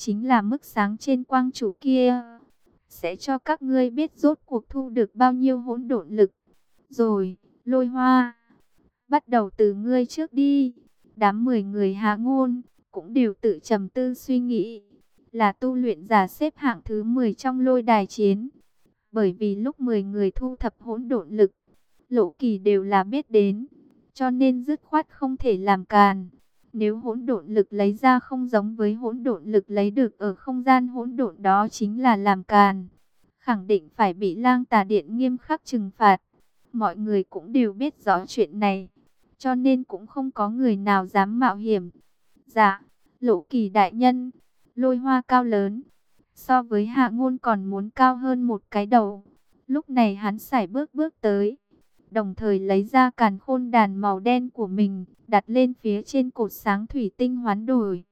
chính là mức sáng trên quang trụ kia, sẽ cho các ngươi biết rốt cuộc thu được bao nhiêu hỗn độn lực. Rồi, Lôi Hoa, bắt đầu từ ngươi trước đi. Đám 10 người Hạ Ngôn cũng đều tự trầm tư suy nghĩ, là tu luyện giả xếp hạng thứ 10 trong lôi đài chiến. Bởi vì lúc 10 người thu thập hỗn độn lực, Lộ Kỳ đều là biết đến, cho nên dứt khoát không thể làm càn. Nếu hỗn độn lực lấy ra không giống với hỗn độn lực lấy được ở không gian hỗn độn, đó chính là làm càn, khẳng định phải bị Lang Tà Điện nghiêm khắc trừng phạt. Mọi người cũng đều biết rõ chuyện này, cho nên cũng không có người nào dám mạo hiểm. Dạ, Lộ Kỳ đại nhân. Lôi Hoa cao lớn, so với Hạ Ngôn còn muốn cao hơn một cái đầu. Lúc này hắn sải bước bước tới, đồng thời lấy ra càn khôn đàn màu đen của mình, đặt lên phía trên cột sáng thủy tinh hoán đổi.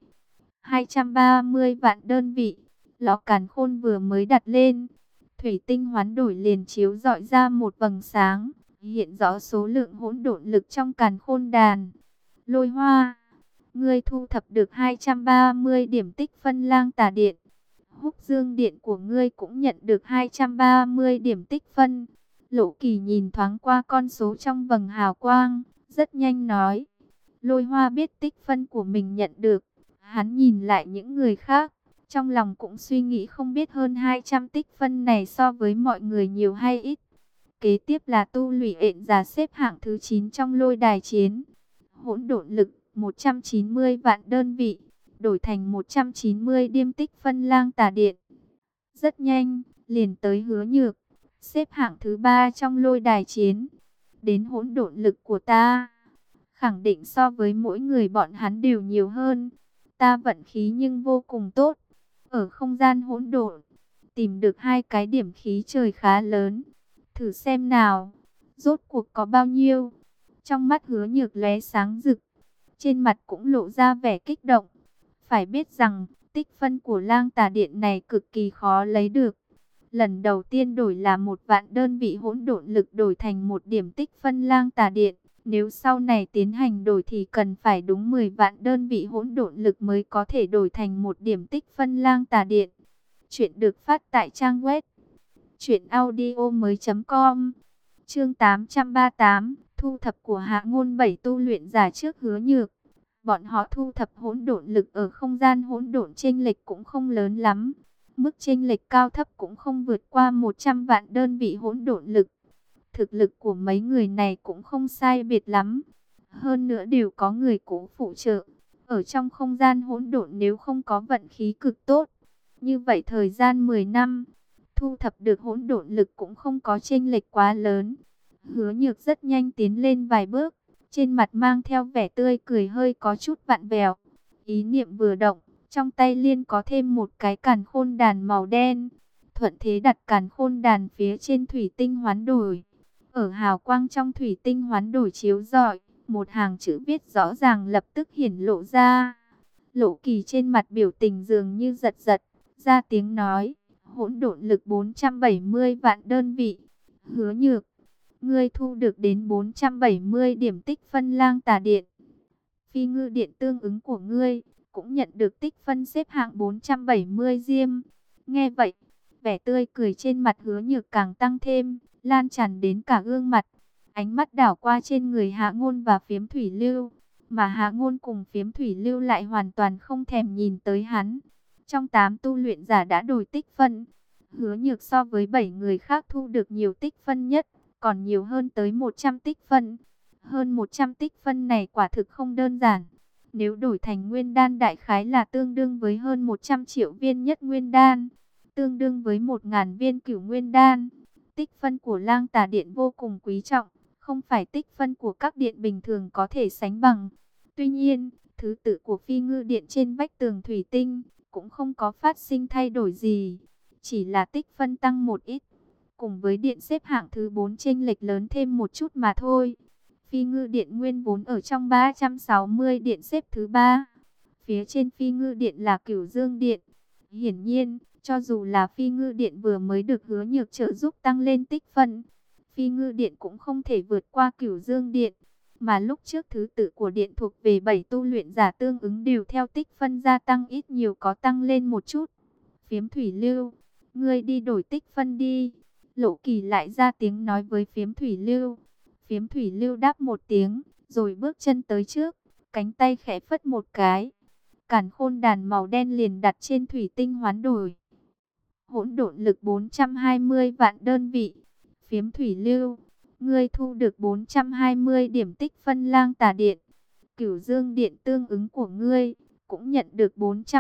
230 vạn đơn vị, lọ càn khôn vừa mới đặt lên, thủy tinh hoán đổi liền chiếu rọi ra một vầng sáng, hiện rõ số lượng hỗn độn lực trong càn khôn đàn. Lôi Hoa, ngươi thu thập được 230 điểm tích phân Lang Tà Điện. Húc Dương Điện của ngươi cũng nhận được 230 điểm tích phân. Lộ Kỳ nhìn thoáng qua con số trong vầng hào quang, rất nhanh nói. Lôi Hoa biết tích phân của mình nhận được. Hắn nhìn lại những người khác, trong lòng cũng suy nghĩ không biết hơn 200 tích phân này so với mọi người nhiều hay ít. Kế tiếp là tu luyện ện giả xếp hạng thứ 9 trong lôi đài chiến. Hỗn độn lực 190 vạn đơn vị, đổi thành 190 điểm tích phân Lang Tà Điện. Rất nhanh, liền tới Hứa Nhược, xếp hạng thứ 3 trong lôi đài chiến. Đến hỗn độn lực của ta, khẳng định so với mỗi người bọn hắn đều nhiều hơn. Ta vận khí nhưng vô cùng tốt, ở không gian hỗn độn tìm được 2 cái điểm khí trời khá lớn. Thử xem nào, rốt cuộc có bao nhiêu? Trong mắt Hứa Nhược lóe sáng rực, trên mặt cũng lộ ra vẻ kích động. Phải biết rằng, tích phân của Lang Tà Điện này cực kỳ khó lấy được. Lần đầu tiên đổi là 1 vạn đơn vị hỗn độn lực đổi thành 1 điểm tích phân Lang Tà Điện. Nếu sau này tiến hành đổi thì cần phải đúng 10 vạn đơn vị hỗn độn lực mới có thể đổi thành 1 điểm tích phân Lang Tà Điện. Chuyện được phát tại trang web truyệnaudiomoi.com. Chương 838, thu thập của Hạ Ngôn 7 tu luyện giả trước Hứa Nhược. Bọn họ thu thập hỗn độn lực ở không gian hỗn độn, chênh lệch cũng không lớn lắm. Mức chênh lệch cao thấp cũng không vượt qua 100 vạn đơn vị hỗn độn lực. Thực lực của mấy người này cũng không sai biệt lắm. Hơn nữa đều có người cố phụ trợ. Ở trong không gian hỗn độn nếu không có vận khí cực tốt, như vậy thời gian 10 năm, thu thập được hỗn độn lực cũng không có chênh lệch quá lớn. Hứa Nhược rất nhanh tiến lên vài bước, trên mặt mang theo vẻ tươi cười hơi có chút vặn vẹo. Ý niệm vừa động, trong tay liên có thêm một cái càn khôn đàn màu đen. Thuận thế đặt càn khôn đàn phía trên thủy tinh hoán đổi. Ở hào quang trong thủy tinh hoán đổi chiếu rọi, một hàng chữ viết rõ ràng lập tức hiển lộ ra. Lộ Kỳ trên mặt biểu tình dường như giật giật, ra tiếng nói, hỗn độn lực 470 vạn đơn vị. Hứa Nhược, ngươi thu được đến 470 điểm tích phân Lang Tà Điện. Phi Ngư Điện tương ứng của ngươi cũng nhận được tích phân xếp hạng 470 diêm. Nghe vậy, vẻ tươi cười trên mặt Hứa Nhược càng tăng thêm, lan tràn đến cả gương mặt. Ánh mắt đảo qua trên người Hạ Ngôn và Phiếm Thủy Lưu, mà Hạ Ngôn cùng Phiếm Thủy Lưu lại hoàn toàn không thèm nhìn tới hắn. Trong 8 tu luyện giả đã đổi tích phân, Hứa Nhược so với 7 người khác thu được nhiều tích phân nhất, còn nhiều hơn tới 100 tích phân. Hơn 100 tích phân này quả thực không đơn giản. Nếu đổi thành nguyên đan đại khái là tương đương với hơn 100 triệu viên nhất nguyên đan, tương đương với 1000 viên cửu nguyên đan. Tích phân của Lang Tà Điện vô cùng quý trọng, không phải tích phân của các điện bình thường có thể sánh bằng. Tuy nhiên, thứ tự của Phi Ngư Điện trên vách tường thủy tinh cũng không có phát sinh thay đổi gì, chỉ là tích phân tăng một ít, cùng với điện xếp hạng thứ 4 chênh lệch lớn thêm một chút mà thôi. Phi Ngư Điện nguyên vốn ở trong 360 điện xếp thứ 3. Phía trên Phi Ngư Điện là Cửu Dương Điện. Hiển nhiên, cho dù là Phi Ngư Điện vừa mới được Hứa Nhược trợ giúp tăng lên tích phân, Phi Ngư Điện cũng không thể vượt qua Cửu Dương Điện. Mà lúc trước thứ tự của điện thuộc về 7 tu luyện giả tương ứng đều theo tích phân gia tăng, ít nhiều có tăng lên một chút. Phiếm thủy lưu, ngươi đi đổi tích phân đi. Lộ Kỳ lại ra tiếng nói với phiếm thủy lưu. Phiếm thủy lưu đáp một tiếng, rồi bước chân tới trước, cánh tay khẽ phất một cái. Càn khôn đàn màu đen liền đặt trên thủy tinh hoán đổi. Hỗn độn lực 420 vạn đơn vị. Phiếm thủy lưu, ngươi thu được 420 điểm tích phân lang tà điện. Cửu dương điện tương ứng của ngươi cũng nhận được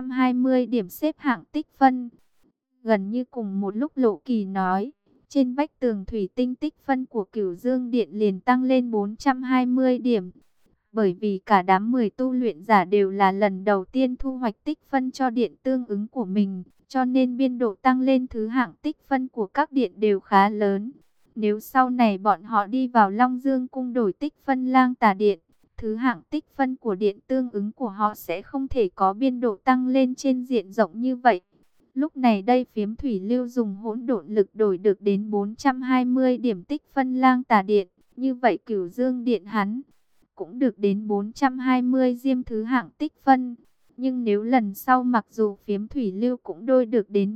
420 điểm xếp hạng tích phân. Gần như cùng một lúc Lộ Kỳ nói, trên vách tường thủy tinh tích phân của Cửu Dương Điện liền tăng lên 420 điểm. Bởi vì cả đám 10 tu luyện giả đều là lần đầu tiên thu hoạch tích phân cho điện tương ứng của mình, cho nên biên độ tăng lên thứ hạng tích phân của các điện đều khá lớn. Nếu sau này bọn họ đi vào Long Dương cung đổi tích phân lang tà điện, thứ hạng tích phân của điện tương ứng của họ sẽ không thể có biên độ tăng lên trên diện rộng như vậy. Lúc này đây phiếm thủy lưu dùng hỗn độn lực đổi được đến 420 điểm tích phân lang tà điện. Như vậy Cửu Dương Điện hắn cũng được đến 420 diêm thứ hạng tích phân. Nhưng nếu lần sau mặc dù phiếm thủy lưu cũng đôi được đến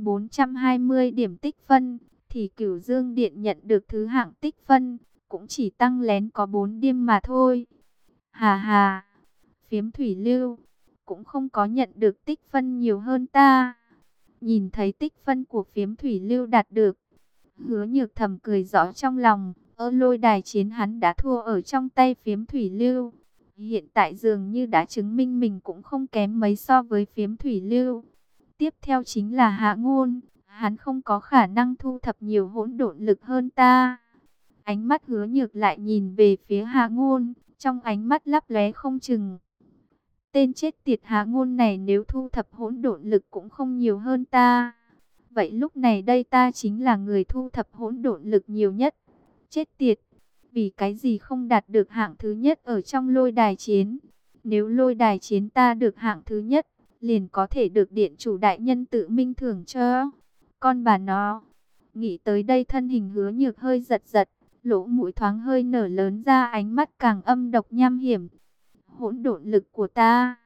420 điểm tích phân, thì Cửu Dương Điện nhận được thứ hạng tích phân cũng chỉ tăng lén có 4 điểm mà thôi. Hà hà, phiếm thủy lưu cũng không có nhận được tích phân nhiều hơn ta. Nhìn thấy tích phân của phiếm thủy lưu đạt được, Hứa Nhược thầm cười rõ trong lòng. Ở lôi đài chiến hắn đã thua ở trong tay phiếm thủy lưu. Hiện tại dường như đã chứng minh mình cũng không kém mấy so với phiếm thủy lưu. Tiếp theo chính là Hạ Ngôn. Hắn không có khả năng thu thập nhiều hỗn độn lực hơn ta. Ánh mắt Hứa Nhược lại nhìn về phía Hạ Ngôn, trong ánh mắt lấp lóe không chừng. Tên chết tiệt Hạ Ngôn này nếu thu thập hỗn độn lực cũng không nhiều hơn ta. Vậy lúc này đây ta chính là người thu thập hỗn độn lực nhiều nhất. Chết tiệt, vì cái gì không đạt được hạng thứ nhất ở trong lôi đài chiến? Nếu lôi đài chiến ta được hạng thứ nhất, liền có thể được điện chủ đại nhân tự minh thưởng cho. Con bà nó, nghĩ tới đây thân hình Hứa Nhược hơi giật giật, lỗ mũi thoáng hơi nở lớn ra, ánh mắt càng âm độc nham hiểm. Hỗn độn lực của ta.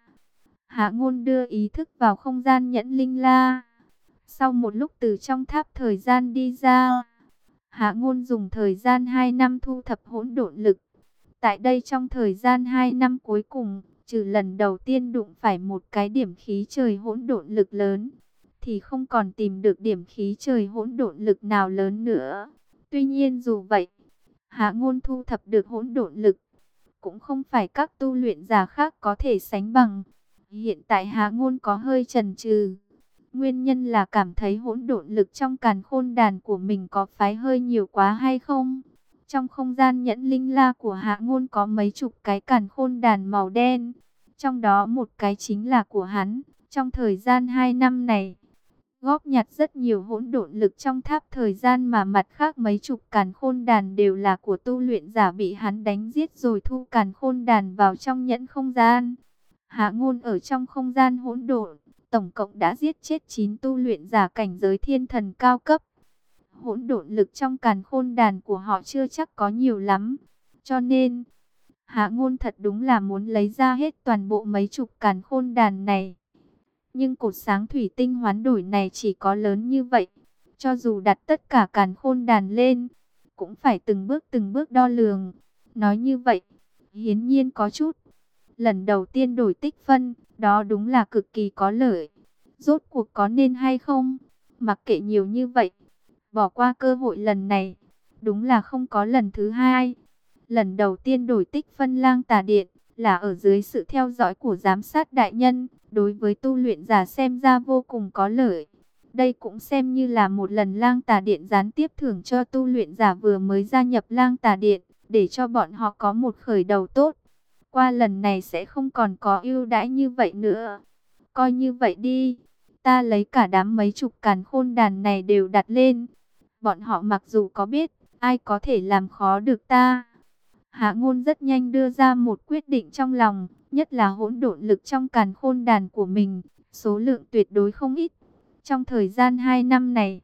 Hạ Ngôn đưa ý thức vào không gian nhẫn linh la. Sau một lúc từ trong tháp thời gian đi ra, Hạ Ngôn dùng thời gian 2 năm thu thập hỗn độn lực. Tại đây trong thời gian 2 năm cuối cùng, trừ lần đầu tiên đụng phải một cái điểm khí trời hỗn độn lực lớn, thì không còn tìm được điểm khí trời hỗn độn lực nào lớn nữa. Tuy nhiên dù vậy, Hạ Ngôn thu thập được hỗn độn lực cũng không phải các tu luyện giả khác có thể sánh bằng. Hiện tại Hạ Ngôn có hơi chần chừ. Nguyên nhân là cảm thấy hỗn độn lực trong càn khôn đàn của mình có phái hơi nhiều quá hay không? Trong không gian nhẫn linh la của Hạ Ngôn có mấy chục cái càn khôn đàn màu đen. Trong đó một cái chính là của hắn. Trong thời gian 2 năm này, góp nhặt rất nhiều hỗn độn lực trong tháp thời gian, mà mặt khác mấy chục càn khôn đàn đều là của tu luyện giả bị hắn đánh giết rồi thu càn khôn đàn vào trong nhẫn không gian. Hạ Ngôn ở trong không gian hỗn độn tổng cộng đã giết chết 9 tu luyện giả cảnh giới thiên thần cao cấp. Hỗn độn lực trong càn khôn đàn của họ chưa chắc có nhiều lắm. Cho nên, Hạ Ngôn thật đúng là muốn lấy ra hết toàn bộ mấy chục càn khôn đàn này. Nhưng cột sáng thủy tinh hoán đổi này chỉ có lớn như vậy. Cho dù đặt tất cả càn khôn đàn lên, cũng phải từng bước đo lường. Nói như vậy, hiển nhiên có chút. Lần đầu tiên đổi tích phân, đó đúng là cực kỳ có lợi. Rốt cuộc có nên hay không? Mặc kệ nhiều như vậy, bỏ qua cơ hội lần này, đúng là không có lần thứ hai. Lần đầu tiên đổi tích phân lang tà điện, là ở dưới sự theo dõi của giám sát đại nhân, đối với tu luyện giả xem ra vô cùng có lợi. Đây cũng xem như là một lần lang tà điện gián tiếp thưởng cho tu luyện giả vừa mới gia nhập lang tà điện, để cho bọn họ có một khởi đầu tốt. Qua lần này sẽ không còn có ưu đãi như vậy nữa. Coi như vậy đi, ta lấy cả đám mấy chục càn khôn đàn này đều đặt lên. Bọn họ mặc dù có biết, ai có thể làm khó được ta. Hạ Ngôn rất nhanh đưa ra một quyết định trong lòng, nhất là hỗn độn lực trong càn khôn đàn của mình, số lượng tuyệt đối không ít. Trong thời gian 2 năm này,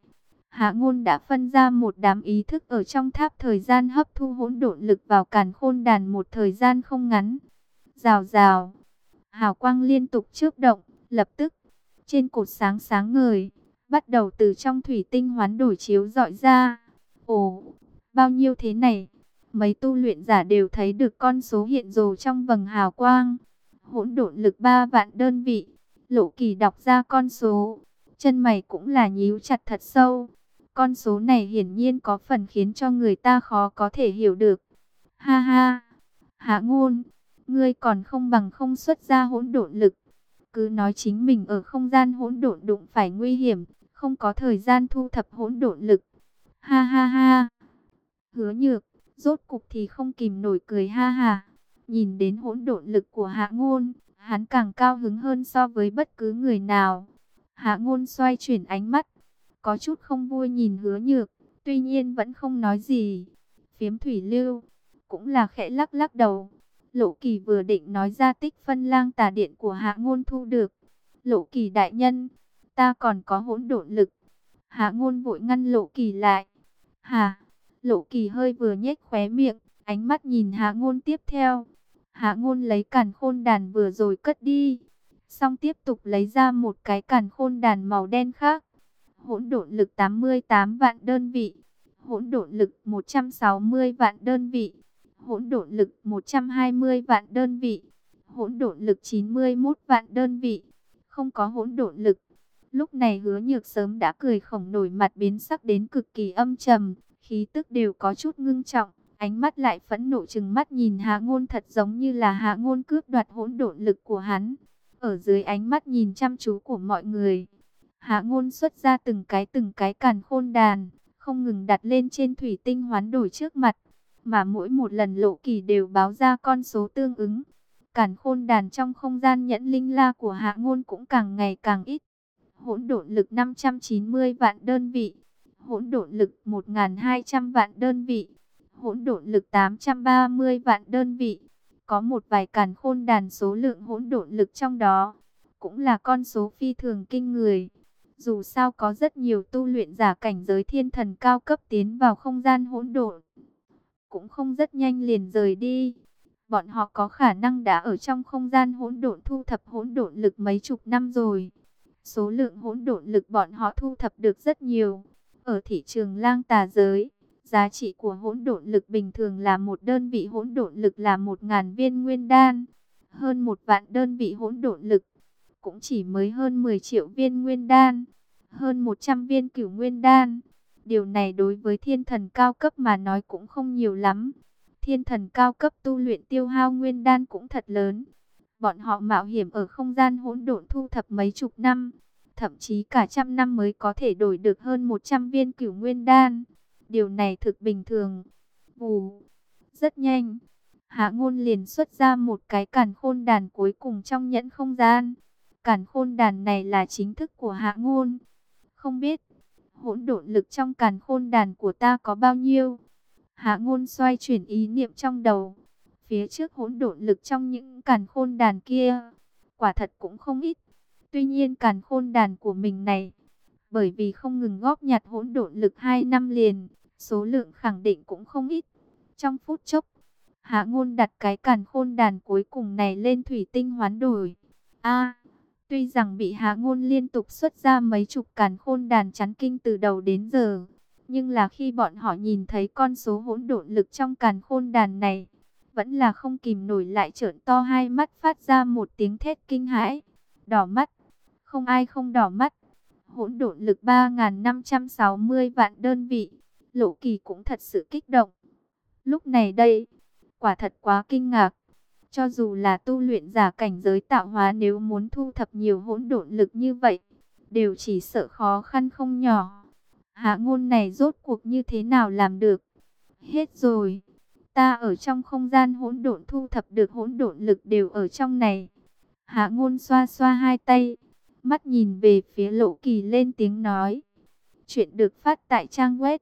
Hạ Ngôn đã phân ra một đám ý thức ở trong tháp thời gian hấp thu hỗn độn lực vào càn khôn đàn một thời gian không ngắn. Rào rào, hào quang liên tục chớp động, lập tức trên cột sáng sáng ngời, bắt đầu từ trong thủy tinh hoán đổi chiếu rọi ra. Ồ, bao nhiêu thế này? Mấy tu luyện giả đều thấy được con số hiện rồ trong vầng hào quang. Hỗn độn lực 3 vạn đơn vị. Lộ Kỳ đọc ra con số, chân mày cũng là nhíu chặt thật sâu. Con số này hiển nhiên có phần khiến cho người ta khó có thể hiểu được. Ha ha, Hạ Ngôn, ngươi còn không bằng không xuất ra hỗn độn lực. Cứ nói chính mình ở không gian hỗn độn đụng phải nguy hiểm, không có thời gian thu thập hỗn độn lực. Ha ha ha. Hứa Nhược, rốt cục thì không kìm nổi cười ha ha. Nhìn đến hỗn độn lực của Hạ Ngôn, hắn càng cao hứng hơn so với bất cứ người nào. Hạ Ngôn xoay chuyển ánh mắt, có chút không vui nhìn Hứa Nhược, tuy nhiên vẫn không nói gì. Phiếm Thủy Lưu cũng là khẽ lắc lắc đầu. Lộ Kỳ vừa định nói ra tích phân lang tà điện của Hạ Ngôn thu được. Lộ Kỳ đại nhân, ta còn có hỗn độn lực. Hạ Ngôn vội ngăn Lộ Kỳ lại. Hả? Lộ Kỳ hơi vừa nhếch khóe miệng, ánh mắt nhìn Hạ Ngôn tiếp theo. Hạ Ngôn lấy càn khôn đàn vừa rồi cất đi, xong tiếp tục lấy ra một cái càn khôn đàn màu đen khác. Hỗn độn lực 88 vạn đơn vị, hỗn độn lực 160 vạn đơn vị, hỗn độn lực 120 vạn đơn vị, hỗn độn lực 91 vạn đơn vị. Không có hỗn độn lực. Lúc này Hứa Nhược sớm đã cười khổng nổi mặt biến sắc đến cực kỳ âm trầm, khí tức đều có chút ngưng trọng, ánh mắt lại phẫn nộ trừng mắt nhìn Hạ Ngôn, thật giống như là Hạ Ngôn cướp đoạt hỗn độn lực của hắn. Ở dưới ánh mắt nhìn chăm chú của mọi người, Hạ Ngôn xuất ra từng cái càn khôn đàn, không ngừng đặt lên trên thủy tinh hoán đổi trước mặt, mà mỗi một lần Lộ Kỳ đều báo ra con số tương ứng. Càn khôn đàn trong không gian nhẫn linh la của Hạ Ngôn cũng càng ngày càng ít. Hỗn độn lực 590 vạn đơn vị, hỗn độn lực 1200 vạn đơn vị, hỗn độn lực 830 vạn đơn vị. Có một vài càn khôn đàn số lượng hỗn độn lực trong đó cũng là con số phi thường kinh người. Dù sao có rất nhiều tu luyện giả cảnh giới thiên thần cao cấp tiến vào không gian hỗn độn, cũng không rất nhanh liền rời đi. Bọn họ có khả năng đã ở trong không gian hỗn độn thu thập hỗn độn lực mấy chục năm rồi. Số lượng hỗn độn lực bọn họ thu thập được rất nhiều. Ở thị trường lang tà giới, giá trị của hỗn độn lực bình thường là một đơn vị hỗn độn lực là 1000 viên nguyên đan. Hơn 1 vạn đơn vị hỗn độn lực cũng chỉ mới hơn 10 triệu viên nguyên đan, hơn 100 viên cửu nguyên đan. Điều này đối với thiên thần cao cấp mà nói cũng không nhiều lắm. Thiên thần cao cấp tu luyện tiêu hao nguyên đan cũng thật lớn. Bọn họ mạo hiểm ở không gian hỗn độn thu thập mấy chục năm, thậm chí cả trăm năm mới có thể đổi được hơn 100 viên cửu nguyên đan. Điều này thực bình thường. Vù, rất nhanh, Hạ Ngôn liền xuất ra một cái càn khôn đàn cuối cùng trong nhẫn không gian. Càn khôn đàn này là chính thức của Hạ Ngôn. Không biết hỗn độn lực trong càn khôn đàn của ta có bao nhiêu? Hạ Ngôn xoay chuyển ý niệm trong đầu. Phía trước hỗn độn lực trong những càn khôn đàn kia, quả thật cũng không ít. Tuy nhiên càn khôn đàn của mình này, bởi vì không ngừng góp nhặt hỗn độn lực 2 năm liền, số lượng khẳng định cũng không ít. Trong phút chốc, Hạ Ngôn đặt cái càn khôn đàn cuối cùng này lên thủy tinh hoán đổi. Tuy rằng bị Hạ Ngôn liên tục xuất ra mấy chục càn khôn đàn chấn kinh từ đầu đến giờ, nhưng là khi bọn họ nhìn thấy con số hỗn độn lực trong càn khôn đàn này, vẫn là không kìm nổi lại trợn to hai mắt phát ra một tiếng thét kinh hãi. Đỏ mắt, không ai không đỏ mắt. Hỗn độn lực 3560 vạn đơn vị, Lộ Kỳ cũng thật sự kích động. Lúc này đây, quả thật quá kinh ngạc. Cho dù là tu luyện giả cảnh giới tạo hóa, nếu muốn thu thập nhiều hỗn độn lực như vậy, đều chỉ sợ khó khăn không nhỏ. Hạ Ngôn này rốt cuộc như thế nào làm được? Hết rồi. Ta ở trong không gian hỗn độn thu thập được hỗn độn lực đều ở trong này. Hạ Ngôn xoa xoa hai tay, mắt nhìn về phía Lộ Kỳ lên tiếng nói. Chuyện được phát tại trang web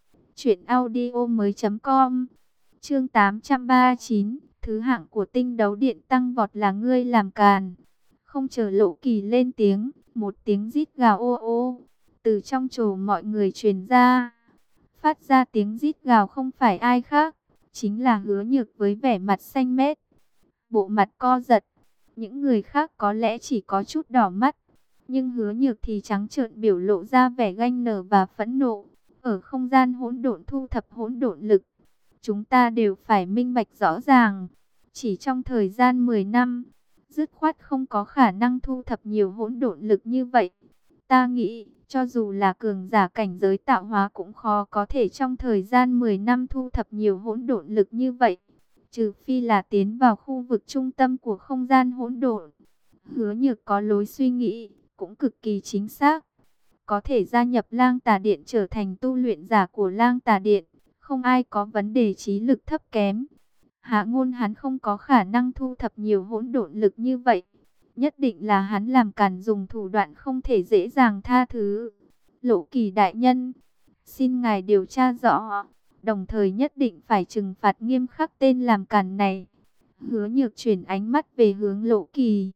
truyệnaudiomoi.com. Chương 839, thứ hạng của tinh đấu điện tăng vọt là ngươi làm càn. Không chờ Lộ Kỳ lên tiếng, một tiếng rít gào ô ô Từ trong chổ mọi người truyền ra, phát ra tiếng rít gào không phải ai khác, chính là Hứa Nhược với vẻ mặt xanh mét, bộ mặt co giật. Những người khác có lẽ chỉ có chút đỏ mắt, nhưng Hứa Nhược thì trắng trợn biểu lộ ra vẻ ganh nở và phẫn nộ. Ở không gian hỗn độn thu thập hỗn độn lực, chúng ta đều phải minh bạch rõ ràng. Chỉ trong thời gian 10 năm, dứt khoát không có khả năng thu thập nhiều hỗn độn lực như vậy. Ta nghĩ, cho dù là cường giả cảnh giới tạo hóa cũng khó có thể trong thời gian 10 năm thu thập nhiều hỗn độn lực như vậy. Trừ phi là tiến vào khu vực trung tâm của không gian hỗn độn. Hứa Nhược có lối suy nghĩ, cũng cực kỳ chính xác. Có thể gia nhập Lang Tà Điện trở thành tu luyện giả của Lang Tà Điện, không ai có vấn đề trí lực thấp kém. Hạ Ngôn hắn không có khả năng thu thập nhiều hỗn độn lực như vậy. Nhất định là hắn làm càn dùng thủ đoạn không thể dễ dàng tha thứ. Lộ Kỳ đại nhân, xin ngài điều tra rõ, đồng thời nhất định phải trừng phạt nghiêm khắc tên làm càn này. Hứa Nhược chuyển ánh mắt về hướng Lộ Kỳ,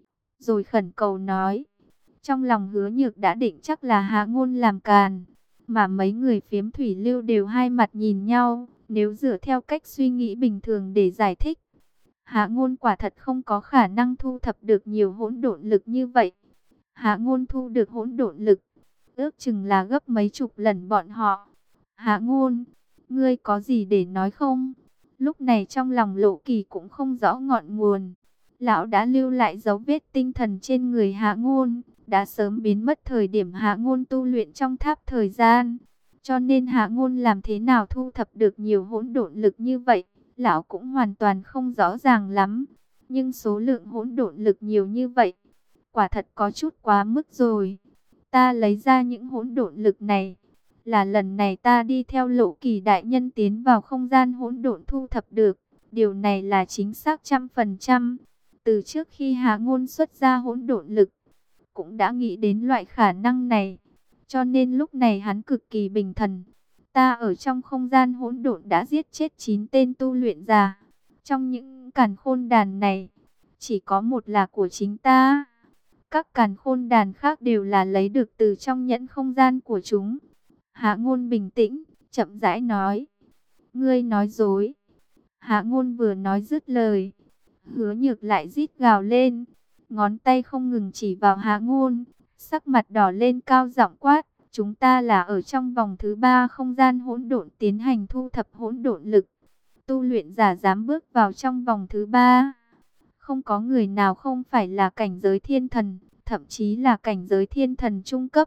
rồi khẩn cầu nói. Trong lòng Hứa Nhược đã định chắc là Hạ Ngôn làm càn, mà mấy người phiếm thủy lưu đều hai mặt nhìn nhau. Nếu dựa theo cách suy nghĩ bình thường để giải thích, Hạ Ngôn quả thật không có khả năng thu thập được nhiều hỗn độn lực như vậy. Hạ Ngôn thu được hỗn độn lực, ước chừng là gấp mấy chục lần bọn họ. Hạ Ngôn, ngươi có gì để nói không? Lúc này trong lòng Lộ Kỳ cũng không rõ ngọn nguồn. Lão đã lưu lại dấu vết tinh thần trên người Hạ Ngôn, đã sớm biến mất thời điểm Hạ Ngôn tu luyện trong tháp thời gian. Cho nên Hạ Ngôn làm thế nào thu thập được nhiều hỗn độn lực như vậy, lão cũng hoàn toàn không rõ ràng lắm. Nhưng số lượng hỗn độn lực nhiều như vậy, quả thật có chút quá mức rồi. Ta lấy ra những hỗn độn lực này, là lần này ta đi theo Lộ Kỳ đại nhân tiến vào không gian hỗn độn thu thập được. Điều này là chính xác 100%. Từ trước khi Hạ Ngôn xuất ra hỗn độn lực, cũng đã nghĩ đến loại khả năng này. Cho nên lúc này hắn cực kỳ bình thần. Ta ở trong không gian hỗn độn đã giết chết 9 tên tu luyện giả. Trong những càn khôn đàn này, chỉ có một là của chính ta. Các càn khôn đàn khác đều là lấy được từ trong nhẫn không gian của chúng. Hạ Ngôn bình tĩnh, chậm rãi nói. Ngươi nói dối. Hạ Ngôn vừa nói dứt lời, Hứa Nhược lại rít gào lên, ngón tay không ngừng chỉ vào Hạ Ngôn, sắc mặt đỏ lên cao giọng quát. Chúng ta là ở trong vòng thứ 3 không gian hỗn độn tiến hành thu thập hỗn độn lực. Tu luyện giả dám bước vào trong vòng thứ 3, không có người nào không phải là cảnh giới thiên thần, thậm chí là cảnh giới thiên thần trung cấp.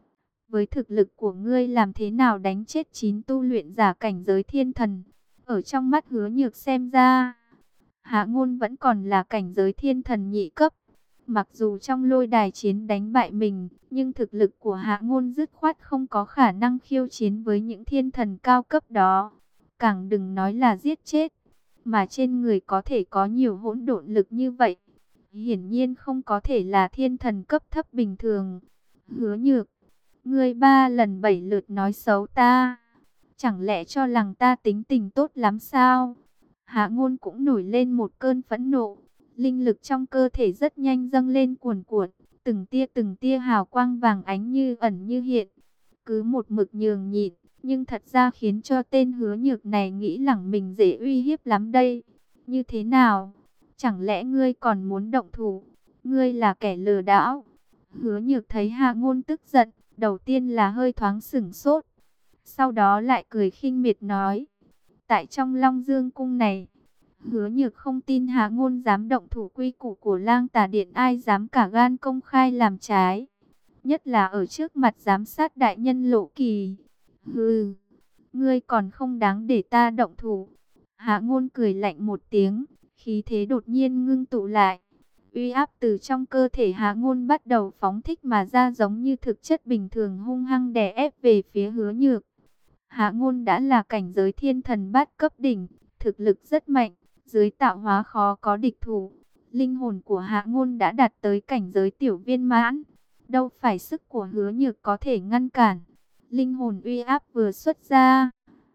Với thực lực của ngươi làm thế nào đánh chết 9 tu luyện giả cảnh giới thiên thần? Ở trong mắt Hứa Nhược xem ra, Hạ Ngôn vẫn còn là cảnh giới thiên thần nhị cấp. Mặc dù trong lôi đài chiến đánh bại mình, nhưng thực lực của Hạ Ngôn dứt khoát không có khả năng khiêu chiến với những thiên thần cao cấp đó. Càng đừng nói là giết chết, mà trên người có thể có nhiều hỗn độn lực như vậy. Hiển nhiên không có thể là thiên thần cấp thấp bình thường. Hứa Nhược, ngươi 3 lần 7 lượt nói xấu ta, chẳng lẽ cho rằng ta tính tình tốt lắm sao? Hạ Ngôn cũng nổi lên một cơn phẫn nộ. Linh lực trong cơ thể rất nhanh dâng lên cuồn cuộn, từng tia hào quang vàng ánh như ẩn như hiện. Cứ một mực nhường nhịn, nhưng thật ra khiến cho tên Hứa Nhược này nghĩ rằng mình dễ uy hiếp lắm đây. Như thế nào? Chẳng lẽ ngươi còn muốn động thủ? Ngươi là kẻ lừa đảo. Hứa Nhược thấy Hạ Ngôn tức giận, đầu tiên là hơi thoáng sửng sốt, sau đó lại cười khinh miệt nói. Tại trong Long Dương cung này, Hứa Nhược không tin Hạ Ngôn dám động thủ quy củ của Lang Tà Điện, ai dám cả gan công khai làm trái. Nhất là ở trước mặt giám sát đại nhân Lộ Kỳ. Hừ, ngươi còn không đáng để ta động thủ. Hạ Ngôn cười lạnh một tiếng, khí thế đột nhiên ngưng tụ lại. Uy áp từ trong cơ thể Hạ Ngôn bắt đầu phóng thích mà ra, giống như thực chất bình thường hung hăng đè ép về phía Hứa Nhược. Hạ Ngôn đã là cảnh giới thiên thần bát cấp đỉnh, thực lực rất mạnh, dưới tạo hóa khó có địch thủ. Linh hồn của Hạ Ngôn đã đạt tới cảnh giới tiểu viên mãn, đâu phải sức của Hứa Nhược có thể ngăn cản. Linh hồn uy áp vừa xuất ra,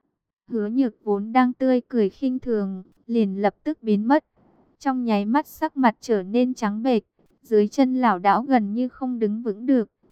Hứa Nhược vốn đang tươi cười khinh thường, liền lập tức biến mất. Trong nháy mắt sắc mặt trở nên trắng bệch, dưới chân lảo đảo gần như không đứng vững được.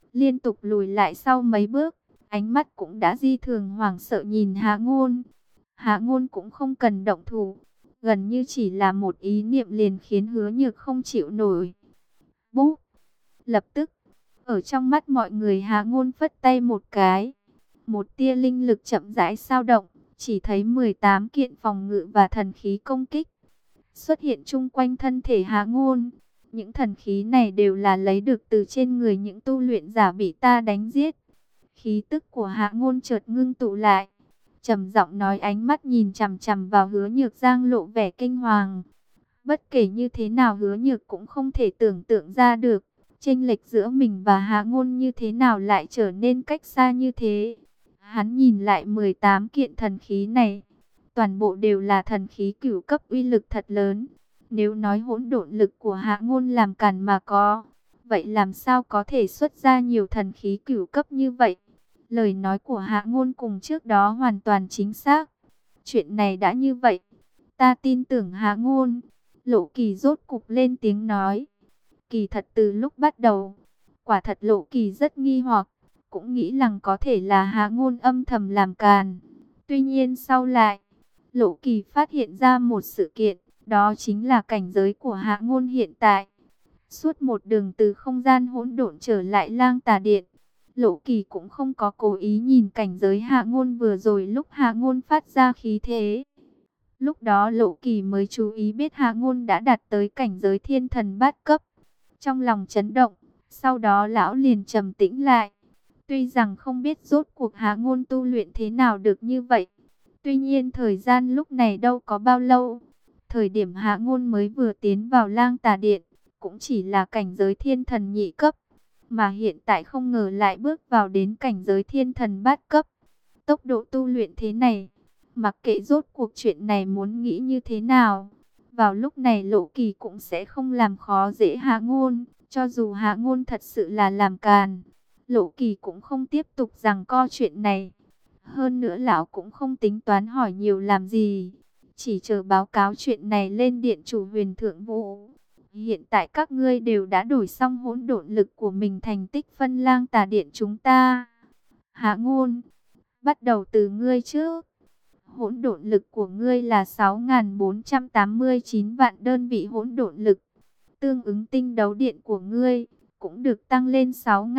liên tục lùi lại sau mấy bước, ánh mắt cũng đã di thường hoảng sợ nhìn Hạ Ngôn. Hạ Ngôn cũng không cần động thủ, gần như chỉ là một ý niệm liền khiến Hứa Nhược không chịu nổi. Búp! Lập tức, ở trong mắt mọi người Hạ Ngôn phất tay một cái. Một tia linh lực chậm rãi dao động, chỉ thấy 18 kiện phòng ngự và thần khí công kích xuất hiện chung quanh thân thể Hạ Ngôn. Những thần khí này đều là lấy được từ trên người những tu luyện giả bị ta đánh giết. Khí tức của Hạ Ngôn chợt ngưng tụ lại, trầm giọng nói, ánh mắt nhìn chằm chằm vào Hứa Nhược giang lộ vẻ kinh hoàng. Bất kể như thế nào Hứa Nhược cũng không thể tưởng tượng ra được, chênh lệch giữa mình và Hạ Ngôn như thế nào lại trở nên cách xa như thế. Hắn nhìn lại 18 kiện thần khí này, toàn bộ đều là thần khí cửu cấp uy lực thật lớn. Nếu nói hỗn độn lực của Hạ Ngôn làm càn mà có, vậy làm sao có thể xuất ra nhiều thần khí cửu cấp như vậy? Lời nói của Hạ Ngôn cùng trước đó hoàn toàn chính xác. Chuyện này đã như vậy, ta tin tưởng Hạ Ngôn. Lộ Kỳ rốt cục lên tiếng nói. Kỳ thật từ lúc bắt đầu, quả thật Lộ Kỳ rất nghi hoặc, cũng nghĩ rằng có thể là Hạ Ngôn âm thầm làm càn. Tuy nhiên sau lại, Lộ Kỳ phát hiện ra một sự kiện, đó chính là cảnh giới của Hạ Ngôn hiện tại. Suốt một đường từ không gian hỗn độn trở lại Lang Tà Điện, Lộ Kỳ cũng không có cố ý nhìn cảnh giới Hạ Ngôn vừa rồi lúc Hạ Ngôn phát ra khí thế. Lúc đó Lộ Kỳ mới chú ý biết Hạ Ngôn đã đạt tới cảnh giới thiên thần bát cấp. Trong lòng chấn động, sau đó lão liền trầm tĩnh lại. Tuy rằng không biết rốt cuộc Hạ Ngôn tu luyện thế nào được như vậy, tuy nhiên thời gian lúc này đâu có bao lâu. Thời điểm Hạ Ngôn mới vừa tiến vào Lang Tà Điện, cũng chỉ là cảnh giới thiên thần nhị cấp, mà hiện tại không ngờ lại bước vào đến cảnh giới thiên thần bát cấp. Tốc độ tu luyện thế này, mặc kệ rốt cuộc chuyện này muốn nghĩ như thế nào, vào lúc này Lộ Kỳ cũng sẽ không làm khó dễ Hạ Ngôn. Cho dù Hạ Ngôn thật sự là làm càn, Lộ Kỳ cũng không tiếp tục giằng co chuyện này. Hơn nữa lão cũng không tính toán hỏi nhiều làm gì, chỉ chờ báo cáo chuyện này lên Điện Chủ Huyền Thượng Vũ. Hiện tại các ngươi đều đã đổi xong hỗn độn lực của mình thành tích phân Lang Tà Điện chúng ta. Hạ Ngôn, bắt đầu từ ngươi trước. Hỗn độn lực của ngươi là 6.489 vạn đơn vị hỗn độn lực. Tương ứng tinh đấu điện của ngươi cũng được tăng lên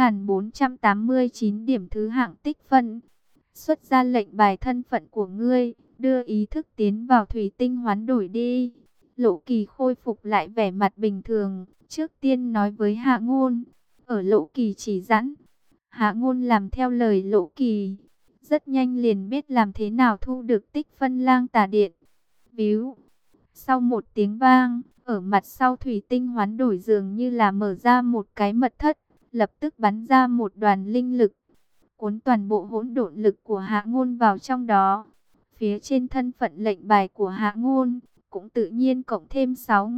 6.489 điểm thứ hạng tích phân. Xuất ra lệnh bài thân phận của ngươi, đưa ý thức tiến vào thủy tinh hoán đổi đi. Lộ Kỳ khôi phục lại vẻ mặt bình thường, trước tiên nói với Hạ Ngôn. Ở Lộ Kỳ chỉ dẫn, Hạ Ngôn làm theo lời Lộ Kỳ, rất nhanh liền biết làm thế nào thu được tích phân Lang Tà Điện. Víu, sau một tiếng vang, ở mặt sau thủy tinh hoán đổi dường như là mở ra một cái mật thất, lập tức bắn ra một đoàn linh lực, cuốn toàn bộ hỗn độn lực của Hạ Ngôn vào trong đó. Phía trên thân phận lệnh bài của Hạ Ngôn cũng tự nhiên cộng thêm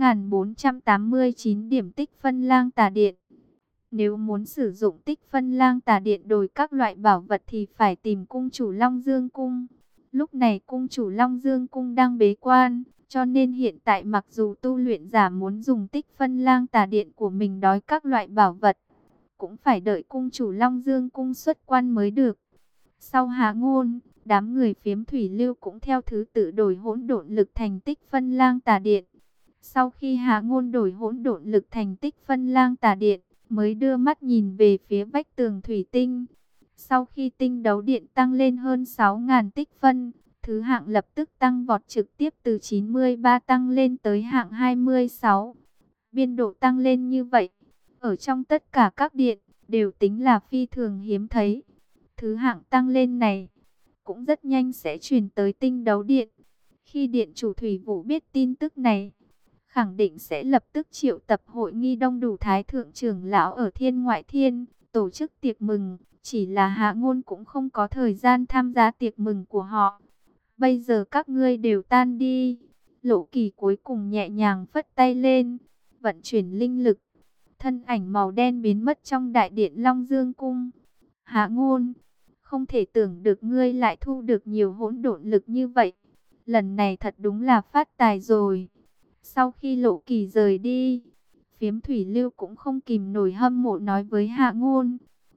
6.489 điểm tích phân Lang Tà Điện. Nếu muốn sử dụng tích phân Lang Tà Điện đổi các loại bảo vật thì phải tìm cung chủ Long Dương Cung. Lúc này cung chủ Long Dương Cung đang bế quan, cho nên hiện tại mặc dù tu luyện giả muốn dùng tích phân Lang Tà Điện của mình đói các loại bảo vật, cũng phải đợi cung chủ Long Dương Cung xuất quan mới được. Sau Hạ Ngôn, đám người phiếm thủy lưu cũng theo thứ tự đổi hỗn độn lực thành tích phân Lang Tà Điện. Sau khi Hạ Ngôn đổi hỗn độn lực thành tích phân Lang Tà Điện, mới đưa mắt nhìn về phía vách tường thủy tinh. Sau khi tinh đấu điện tăng lên hơn 6.000 tích phân, thứ hạng lập tức tăng vọt trực tiếp từ 93 tăng lên tới hạng 26. Biên độ tăng lên như vậy, ở trong tất cả các điện, đều tính là phi thường hiếm thấy. Thứ hạng tăng lên này, cũng rất nhanh sẽ truyền tới tinh đấu điện. Khi điện chủ Thủy Vũ biết tin tức này, khẳng định sẽ lập tức triệu tập hội nghi đông đủ thái thượng trưởng lão ở Thiên Ngoại Thiên, tổ chức tiệc mừng. Chỉ là Hạ Ngôn cũng không có thời gian tham gia tiệc mừng của họ. Bây giờ các ngươi đều tan đi. Lộ Kỳ cuối cùng nhẹ nhàng phất tay lên, vận chuyển linh lực. Thân ảnh màu đen biến mất trong đại điện Long Dương Cung. Hạ Ngôn, không thể tưởng được ngươi lại thu được nhiều hỗn độn lực như vậy. Lần này thật đúng là phát tài rồi. Sau khi Lộ Kỳ rời đi, phiếm thủy lưu cũng không kìm nổi hâm mộ nói với Hạ Ngôn.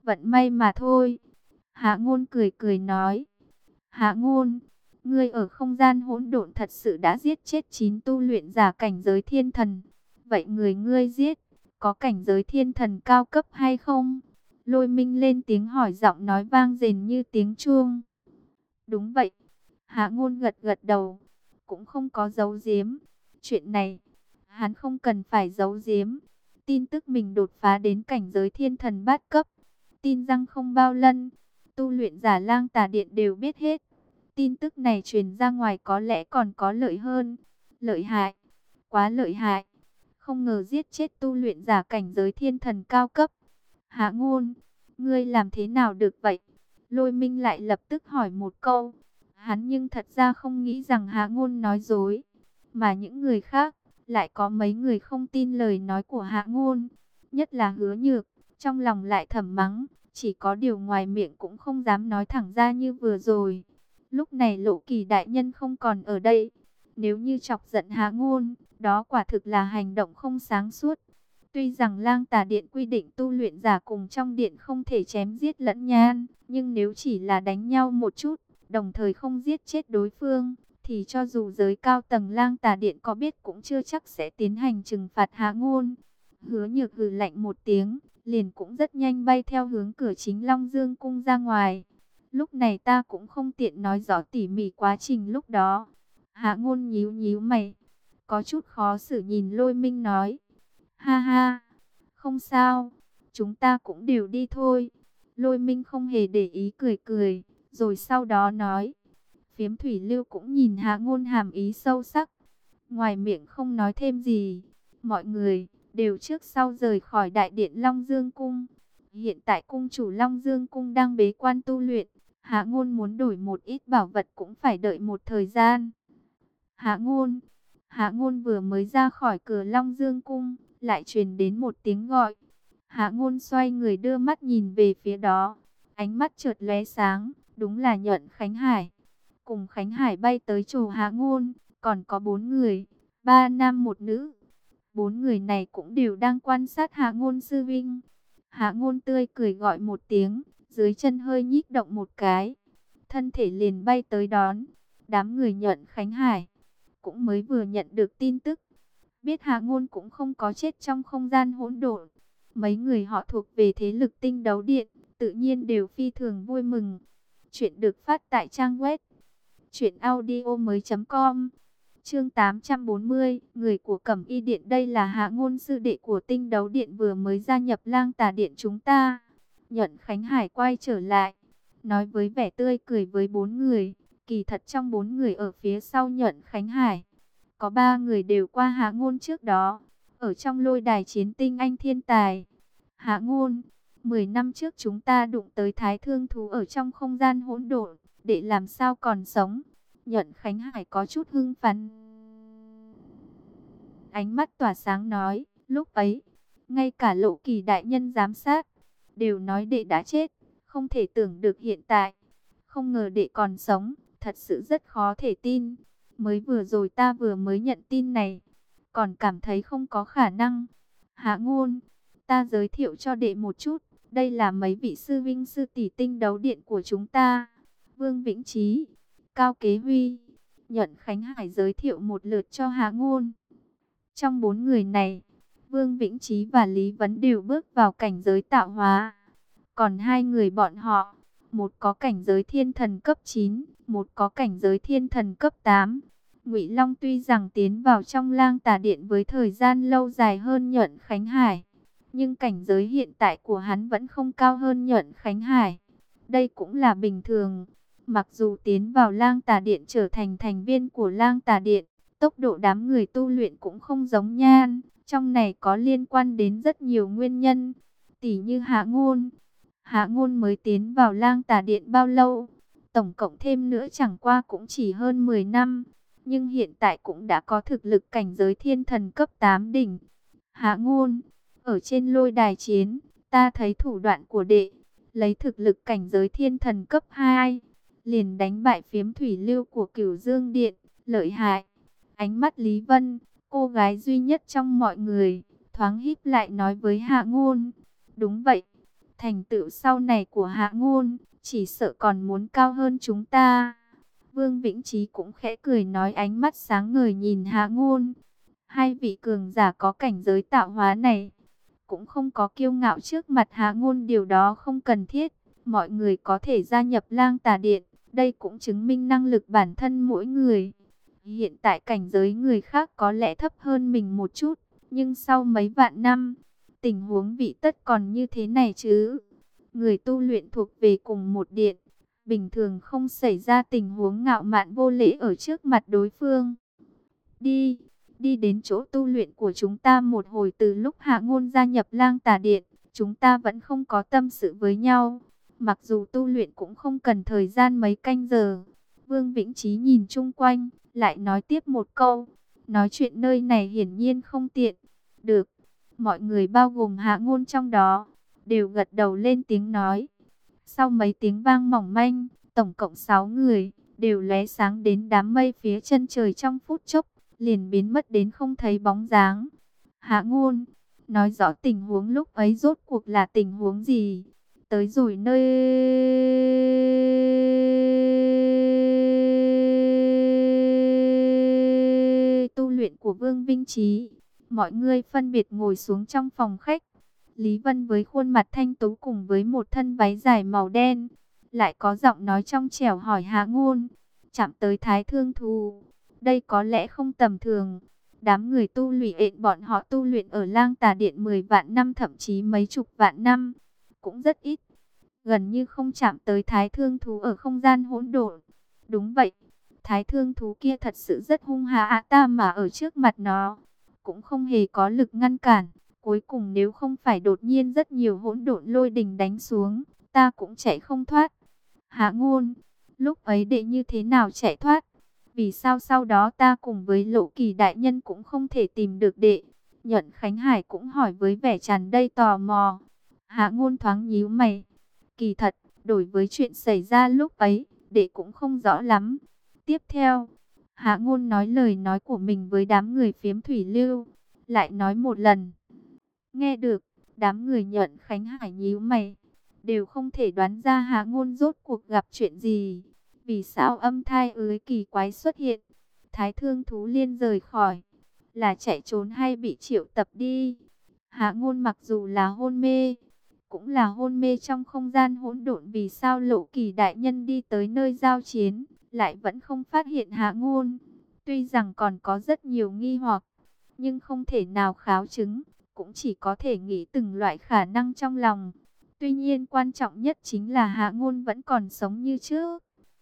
vận may mà thôi. Hạ Ngôn cười cười nói. Hạ Ngôn, ngươi ở không gian hỗn độn thật sự đã giết chết 9 tu luyện giả cảnh giới thiên thần. Vậy người ngươi giết, có cảnh giới thiên thần cao cấp hay không? Lôi Minh lên tiếng hỏi, giọng nói vang rền như tiếng chuông. Đúng vậy. Hạ Ngôn gật gật đầu, cũng không có giấu giếm. Chuyện này, hắn không cần phải giấu giếm. Tin tức mình đột phá đến cảnh giới thiên thần bát cấp, tin rằng không bao lần, tu luyện giả Lang Tà Điện đều biết hết. Tin tức này truyền ra ngoài có lẽ còn có lợi hơn. Lợi hại, quá lợi hại. Không ngờ giết chết tu luyện giả cảnh giới thiên thần cao cấp. Hạ Ngôn, ngươi làm thế nào được vậy? Lôi Minh lại lập tức hỏi một câu. Hắn nhưng thật ra không nghĩ rằng Hạ Ngôn nói dối. Mà những người khác, lại có mấy người không tin lời nói của Hạ Ngôn. Nhất là Hứa Nhược, trong lòng lại thầm mắng. Chỉ có điều ngoài miệng cũng không dám nói thẳng ra như vừa rồi. Lúc này Lộ Kỳ đại nhân không còn ở đây. Nếu như chọc giận Hạ Ngôn, đó quả thực là hành động không sáng suốt. Tuy rằng Lang Tà Điện quy định tu luyện giả cùng trong điện không thể chém giết lẫn nhau, nhưng nếu chỉ là đánh nhau một chút, đồng thời không giết chết đối phương, thì cho dù giới cao tầng Lang Tà Điện có biết cũng chưa chắc sẽ tiến hành trừng phạt Hạ Ngôn. Hứa Nhược hừ lạnh một tiếng, liền cũng rất nhanh bay theo hướng cửa chính Long Dương cung ra ngoài. Lúc này ta cũng không tiện nói rõ tỉ mỉ quá trình lúc đó. Hạ Ngôn nhíu nhíu mày, có chút khó xử nhìn Lôi Minh nói. Ha ha, không sao, chúng ta cũng đều đi thôi. Lôi Minh không hề để ý cười cười, rồi sau đó nói. Phiếm Thủy Lưu cũng nhìn Hạ Ngôn hàm ý sâu sắc. Ngoài miệng không nói thêm gì, mọi người đều trước sau rời khỏi đại điện Long Dương Cung. Hiện tại cung chủ Long Dương Cung đang bế quan tu luyện. Hạ Ngôn muốn đổi một ít bảo vật cũng phải đợi một thời gian. Hạ Ngôn vừa mới ra khỏi cửa Long Dương Cung, lại truyền đến một tiếng gọi. Hạ Ngôn xoay người đưa mắt nhìn về phía đó, ánh mắt chợt lóe sáng, đúng là Nhuận Khánh Hải. Cùng Khánh Hải bay tới chỗ Hạ Ngôn, còn có 4 người, 3 nam 1 nữ. 4 người này cũng đều đang quan sát Hạ Ngôn sư vinh. Hạ Ngôn tươi cười gọi một tiếng, dưới chân hơi nhích động một cái, thân thể liền bay tới đón. Đám người Nhuận Khánh Hải cũng mới vừa nhận được tin tức, biết Hạ Ngôn cũng không có chết trong không gian hỗn độn. Mấy người họ thuộc về thế lực Tinh Đấu Điện, tự nhiên đều phi thường vui mừng. Chuyện được phát tại trang web truyệnaudiomoi.com. Chương 840, người của Cẩm Y Điện. Đây là Hạ Ngôn sư đệ của Tinh Đấu Điện vừa mới gia nhập Lang Tà Điện chúng ta. Nhuận Khánh Hải quay trở lại, nói với vẻ tươi cười với 4 người. Kỳ thật trong 4 người ở phía sau Nhuận Khánh Hải, có 3 người đều qua Hạ Ngôn trước đó, ở trong lôi đài chiến tinh anh thiên tài. Hạ Ngôn, 10 năm trước chúng ta đụng tới Thái Thương thú ở trong không gian hỗn độn, để làm sao còn sống? Nhuận Khánh Hải có chút hưng phấn, ánh mắt tỏa sáng nói, lúc ấy, ngay cả Lộ Kỳ đại nhân giám sát, đều nói đệ đã chết, không thể tưởng được hiện tại, không ngờ đệ còn sống, thật sự rất khó thể tin. Mới vừa rồi ta vừa mới nhận tin này, còn cảm thấy không có khả năng. Hạ Ngôn, ta giới thiệu cho đệ một chút, đây là mấy vị sư vinh sư tỷ Tinh Đấu Điện của chúng ta. Vương Vĩnh Chí, Cao Kế Huy. Nhuận Khánh Hải giới thiệu một lượt cho Hạ Ngôn. Trong 4 người này, Vương Vĩnh Chí và Lý Vấn đều bước vào cảnh giới tạo hóa. Còn 2 người bọn họ, một có cảnh giới thiên thần cấp 9, một có cảnh giới thiên thần cấp 8. Ngụy Long tuy rằng tiến vào trong Lang Tà Điện với thời gian lâu dài hơn Nhuận Khánh Hải, nhưng cảnh giới hiện tại của hắn vẫn không cao hơn Nhuận Khánh Hải. Đây cũng là bình thường. Mặc dù tiến vào Lang Tà Điện trở thành thành viên của Lang Tà Điện, tốc độ đám người tu luyện cũng không giống nhan. Trong này có liên quan đến rất nhiều nguyên nhân. Tỷ như Hạ Ngôn. Hạ Ngôn mới tiến vào Lang Tà Điện bao lâu? Tổng cộng thêm nữa chẳng qua cũng chỉ hơn 10 năm. Nhưng hiện tại cũng đã có thực lực cảnh giới thiên thần cấp 8 đỉnh. Hạ Ngôn, ở trên lôi đài chiến, ta thấy thủ đoạn của đệ, lấy thực lực cảnh giới thiên thần cấp 2, liền đánh bại Phiếm Thủy Lưu của Cửu Dương Điện, lợi hại. Ánh mắt Lý Vân, cô gái duy nhất trong mọi người, thoáng híp lại nói với Hạ Ngôn. Đúng vậy, Thành tựu sau này của Hạ Ngôn, chỉ sợ còn muốn cao hơn chúng ta. Vương Vĩnh Chí cũng khẽ cười nói, ánh mắt sáng ngời nhìn Hạ Ngôn. Hai vị cường giả có cảnh giới tạo hóa này, cũng không có kiêu ngạo trước mặt Hạ Ngôn, điều đó không cần thiết. Mọi người có thể gia nhập Lang Tà Điện, đây cũng chứng minh năng lực bản thân mỗi người. Hiện tại cảnh giới người khác có lẽ thấp hơn mình một chút, nhưng sau mấy vạn năm, tình huống vị tất còn như thế này chứ. Người tu luyện thuộc về cùng một điện, bình thường không xảy ra tình huống ngạo mạn vô lễ ở trước mặt đối phương. Đi, đi đến chỗ tu luyện của chúng ta một hồi. Từ lúc Hạ Ngôn gia nhập Lang Tà Điện, chúng ta vẫn không có tâm sự với nhau. Mặc dù tu luyện cũng không cần thời gian mấy canh giờ. Vương Vĩnh Chí nhìn chung quanh, lại nói tiếp một câu. Nói chuyện nơi này hiển nhiên không tiện. Được, mọi người bao gồm Hạ Ngôn trong đó, đều gật đầu lên tiếng nói. Sau mấy tiếng vang mỏng manh, tổng cộng 6 người, đều lóe sáng đến đám mây phía chân trời, trong phút chốc liền biến mất đến không thấy bóng dáng. Hạ Ngôn, nói rõ tình huống lúc ấy rốt cuộc là tình huống gì? Tới rồi nơi tu luyện của Vương Vĩnh Chí, mọi người phân biệt ngồi xuống trong phòng khách. Lý Vân với khuôn mặt thanh tú cùng với một thân váy dài màu đen, lại có giọng nói trong trẻo hỏi Hạ Ngôn, chạm tới Thái Thương Thú, đây có lẽ không tầm thường. Đám người tu luyện bọn họ tu luyện ở Lang Tà Điện 10 vạn năm, thậm chí mấy chục vạn năm, cũng rất ít, gần như không chạm tới Thái Thương Thú ở không gian hỗn độn. Đúng vậy, Thái Thương Thú kia thật sự rất hung hãn, ta mà ở trước mặt nó cũng không hề có lực ngăn cản. Cuối cùng nếu không phải đột nhiên rất nhiều hỗn độn lôi đình đánh xuống, ta cũng chạy không thoát. Hạ Ngôn, lúc ấy đệ như thế nào chạy thoát? Vì sao sau đó ta cùng với Lộ Kỳ đại nhân cũng không thể tìm được đệ? Nhuận Khánh Hải cũng hỏi với vẻ tràn đầy tò mò. Hạ Ngôn thoáng nhíu mày. Kỳ thật, đối với chuyện xảy ra lúc ấy, đệ cũng không rõ lắm. Tiếp theo, Hạ Ngôn nói lời nói của mình với đám người phiếm thủy lưu, lại nói một lần. Nghe được, đám người Nhuận Khánh Hải nhíu mày, đều không thể đoán ra Hạ Ngôn rốt cuộc gặp chuyện gì. Vì sao âm thai ới kỳ quái xuất hiện? Thái Thương Thú Liên rời khỏi, là chạy trốn hay bị triệu tập đi? Hạ Ngôn mặc dù là hôn mê, cũng là hôn mê trong không gian hỗn độn. Vì sao Lộ Kỳ đại nhân đi tới nơi giao chiến, lại vẫn không phát hiện Hạ Ngôn? Tuy rằng còn có rất nhiều nghi hoặc, nhưng không thể nào khảo chứng, cũng chỉ có thể nghĩ từng loại khả năng trong lòng. Tuy nhiên quan trọng nhất chính là Hạ Ngôn vẫn còn sống như trước.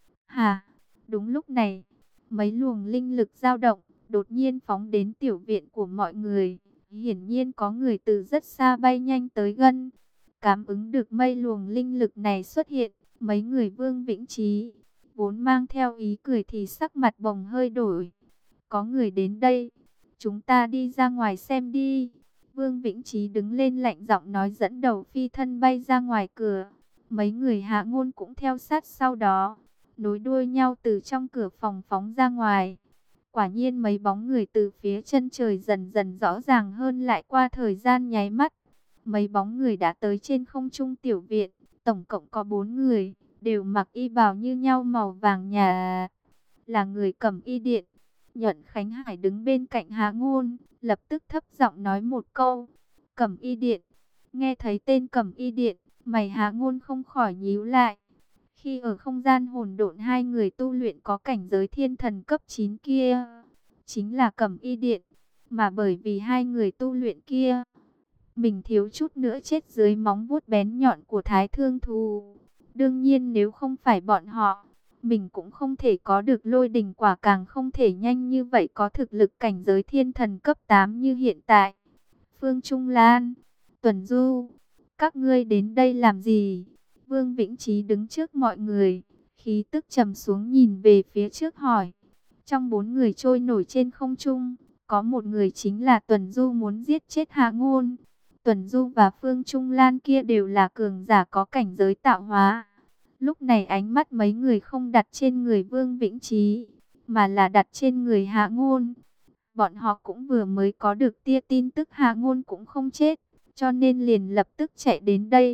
Đúng lúc này, mấy luồng linh lực dao động, đột nhiên phóng đến tiểu viện của mọi người. Hiển nhiên có người từ rất xa bay nhanh tới gần. Cảm ứng được mây luồng linh lực này xuất hiện, mấy người Vương Vĩnh Chí vốn mang theo ý cười thì sắc mặt bỗng hơi đổi. Có người đến đây, chúng ta đi ra ngoài xem đi. Vương Vĩnh Chí đứng lên lạnh giọng nói, dẫn đầu phi thân bay ra ngoài cửa. Mấy người Hạ Ngôn cũng theo sát sau đó, nối đuôi nhau từ trong cửa phòng phóng ra ngoài. Quả nhiên mấy bóng người từ phía chân trời dần dần rõ ràng hơn, lại qua thời gian nháy mắt, mấy bóng người đã tới trên không trung tiểu viện. Tổng cộng có 4 người, đều mặc y bào như nhau màu vàng nhà, là người Cẩm Y Điện. Nhuận Khánh Hải đứng bên cạnh Hạ Ngôn, lập tức thấp giọng nói một câu, Cẩm Y Điện. Nghe thấy tên Cẩm Y Điện, mày Hạ Ngôn không khỏi nhíu lại. Khi ở không gian hỗn độn, hai người tu luyện có cảnh giới thiên thần cấp 9 kia, chính là Cẩm Y Điện. Mà bởi vì hai người tu luyện kia, mình thiếu chút nữa chết dưới móng vuốt bén nhọn của Thái Thương Thú. Đương nhiên nếu không phải bọn họ, mình cũng không thể có được lôi đình quả, càng không thể nhanh như vậy có thực lực cảnh giới thiên thần cấp 8 như hiện tại. Phương Trung Lan, Tuần Du, các ngươi đến đây làm gì? Vương Vĩnh Chí đứng trước mọi người, khí tức trầm xuống nhìn về phía trước hỏi. Trong 4 người trôi nổi trên không trung, có một người chính là Tuần Du muốn giết chết Hạ Ngôn. Tuần Du và Phương Trung Lan kia đều là cường giả có cảnh giới tạo hóa. Lúc này ánh mắt mấy người không đặt trên người Vương Vĩnh Chí, mà là đặt trên người Hạ Ngôn. Bọn họ cũng vừa mới có được tia tin tức Hạ Ngôn cũng không chết, cho nên liền lập tức chạy đến đây.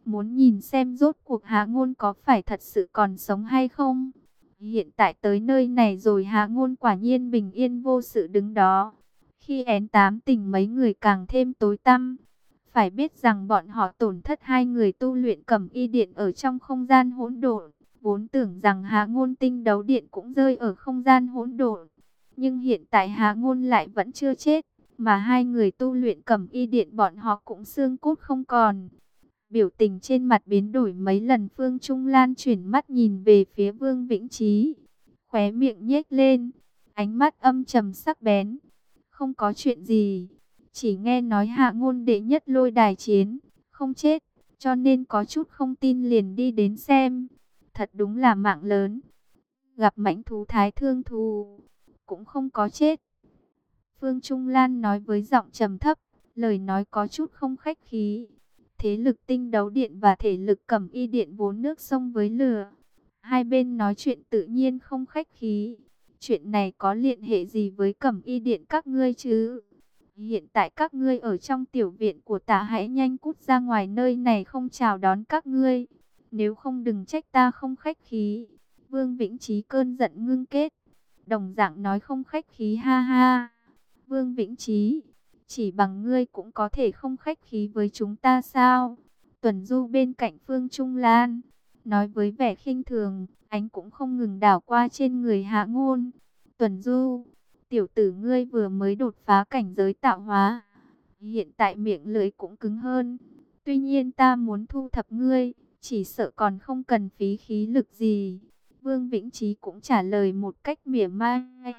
muốn nhìn xem rốt cuộc Hạ Ngôn có phải thật sự còn sống hay không. Hiện tại tới nơi này rồi, Hạ Ngôn quả nhiên bình yên vô sự đứng đó. Khi én tám tình mấy người càng thêm tối tăm. Phải biết rằng bọn họ tổn thất hai người tu luyện Cẩm Y Điện ở trong không gian hỗn độn, vốn tưởng rằng Hạ Ngôn tinh đấu điện cũng rơi ở không gian hỗn độn, nhưng hiện tại Hạ Ngôn lại vẫn chưa chết, mà hai người tu luyện Cẩm Y Điện bọn họ cũng xương cốt không còn. Biểu tình trên mặt biến đổi mấy lần, Phương Trung Lan chuyển mắt nhìn về phía Vương Vĩnh Chí, khóe miệng nhếch lên, ánh mắt âm trầm sắc bén. Không có chuyện gì, chỉ nghe nói Hạ Ngôn đệ nhất lôi đài chiến, không chết, cho nên có chút không tin liền đi đến xem. Thật đúng là mạng lớn, gặp mãnh thú thái thương thù, cũng không có chết. Phương Trung Lan nói với giọng trầm thấp, lời nói có chút không khách khí. Thế lực tinh đấu điện và thể lực Cẩm Y Điện vốn nước sông với lửa. Hai bên nói chuyện tự nhiên không khách khí. Chuyện này có liên hệ gì với Cẩm Y Điện các ngươi chứ? Hiện tại các ngươi ở trong tiểu viện của ta, hãy nhanh cút ra ngoài, nơi này không chào đón các ngươi. Nếu không đừng trách ta không khách khí. Vương Vĩnh Chí cơn giận ngưng kết, đồng dạng nói không khách khí, ha ha. Vương Vĩnh Chí, chỉ bằng ngươi cũng có thể không khách khí với chúng ta sao? Tuần Du bên cạnh Phương Trung Lan nói với vẻ khinh thường, ánh cũng không ngừng đảo qua trên người Hạ Ngôn. Tuần Du, tiểu tử ngươi vừa mới đột phá cảnh giới tạo hóa, hiện tại miệng lưỡi cũng cứng hơn. Tuy nhiên ta muốn thu thập ngươi, chỉ sợ còn không cần phí khí lực gì. Vương Vĩnh Chí cũng trả lời một cách mỉa mai,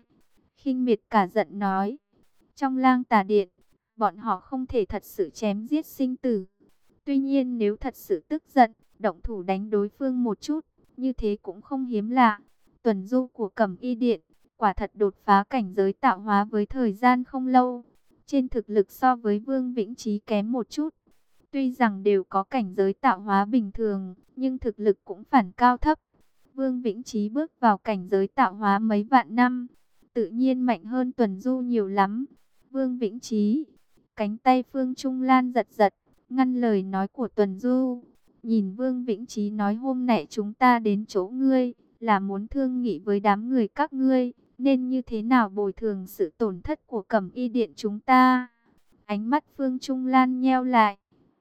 khinh miệt cả giận nói. Trong Lang Tà Điện, bọn họ không thể thật sự chém giết sinh tử. Tuy nhiên nếu thật sự tức giận, động thủ đánh đối phương một chút, như thế cũng không hiếm lạ. Tuần Du của Cẩm Y Điện quả thật đột phá cảnh giới tạo hóa với thời gian không lâu. Trên thực lực so với Vương Vĩnh Chí kém một chút. Tuy rằng đều có cảnh giới tạo hóa bình thường, nhưng thực lực cũng phản cao thấp. Vương Vĩnh Chí bước vào cảnh giới tạo hóa mấy vạn năm, tự nhiên mạnh hơn Tuần Du nhiều lắm. Vương Vĩnh Chí, cánh tay Phương Trung Lan giật giật, ngăn lời nói của Tuần Du. Nhìn Vương Vĩnh Chí nói, hôm nay chúng ta đến chỗ ngươi, là muốn thương nghị với đám người các ngươi, nên như thế nào bồi thường sự tổn thất của Cẩm Y Điện chúng ta. Ánh mắt Phương Trung Lan nheo lại.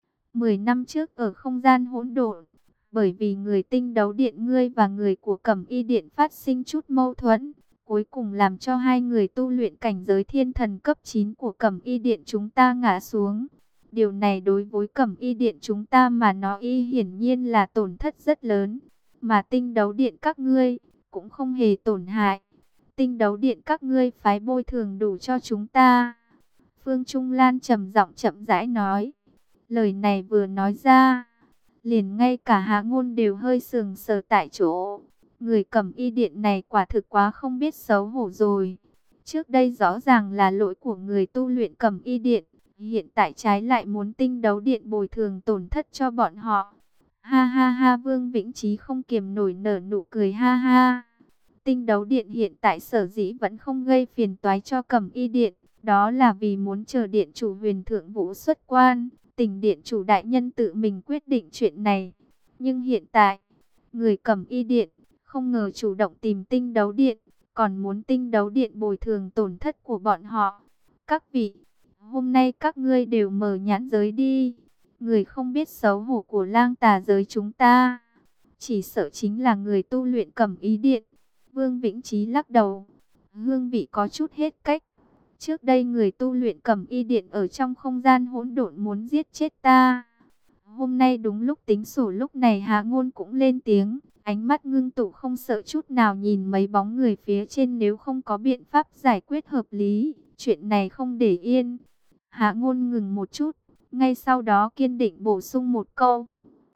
10 năm trước ở không gian hỗn độn, bởi vì người tinh đấu điện ngươi và người của Cẩm Y Điện phát sinh chút mâu thuẫn, cuối cùng làm cho hai người tu luyện cảnh giới thiên thần cấp 9 của Cẩm Y Điện chúng ta ngã xuống. Điều này đối với Cẩm Y Điện chúng ta mà nói hiển nhiên là tổn thất rất lớn, mà tinh đấu điện các ngươi cũng không hề tổn hại. Tinh đấu điện các ngươi phái bồi thường đủ cho chúng ta. Phương Trung Lan trầm giọng chậm rãi nói. Lời này vừa nói ra, liền ngay cả Hạ Ngôn đều hơi sững sờ tại chỗ. Người Cẩm Y Điện này quả thực quá không biết xấu hổ rồi. Trước đây rõ ràng là lỗi của người tu luyện Cẩm Y Điện, hiện tại trái lại muốn tinh đấu điện bồi thường tổn thất cho bọn họ. Ha ha ha, Vương Vĩnh Chí không kiềm nổi nở nụ cười ha ha. Tinh đấu điện hiện tại sở dĩ vẫn không gây phiền toái cho Cẩm Y Điện, đó là vì muốn chờ điện chủ Huyền Thượng Vũ xuất quan, Tỉnh điện chủ đại nhân tự mình quyết định chuyện này. Nhưng hiện tại, người Cẩm Y Điện không ngờ chủ động tìm tinh đấu điện, còn muốn tinh đấu điện bồi thường tổn thất của bọn họ. Các vị, hôm nay các ngươi đều mở nhãn giới đi. Người không biết xấu hổ của Lang Tà giới chúng ta, chỉ sợ chính là người tu luyện Cẩm Y Điện. Vương Vĩnh Chí lắc đầu, hương vị có chút hết cách. Trước đây người tu luyện Cẩm Y Điện ở trong không gian hỗn độn muốn giết chết ta. Hôm nay đúng lúc tính sổ, lúc này Hạ Ngôn cũng lên tiếng, ánh mắt ngưng tụ không sợ chút nào nhìn mấy bóng người phía trên, nếu không có biện pháp giải quyết hợp lý, chuyện này không để yên. Hạ Ngôn ngừng một chút, ngay sau đó kiên định bổ sung một câu.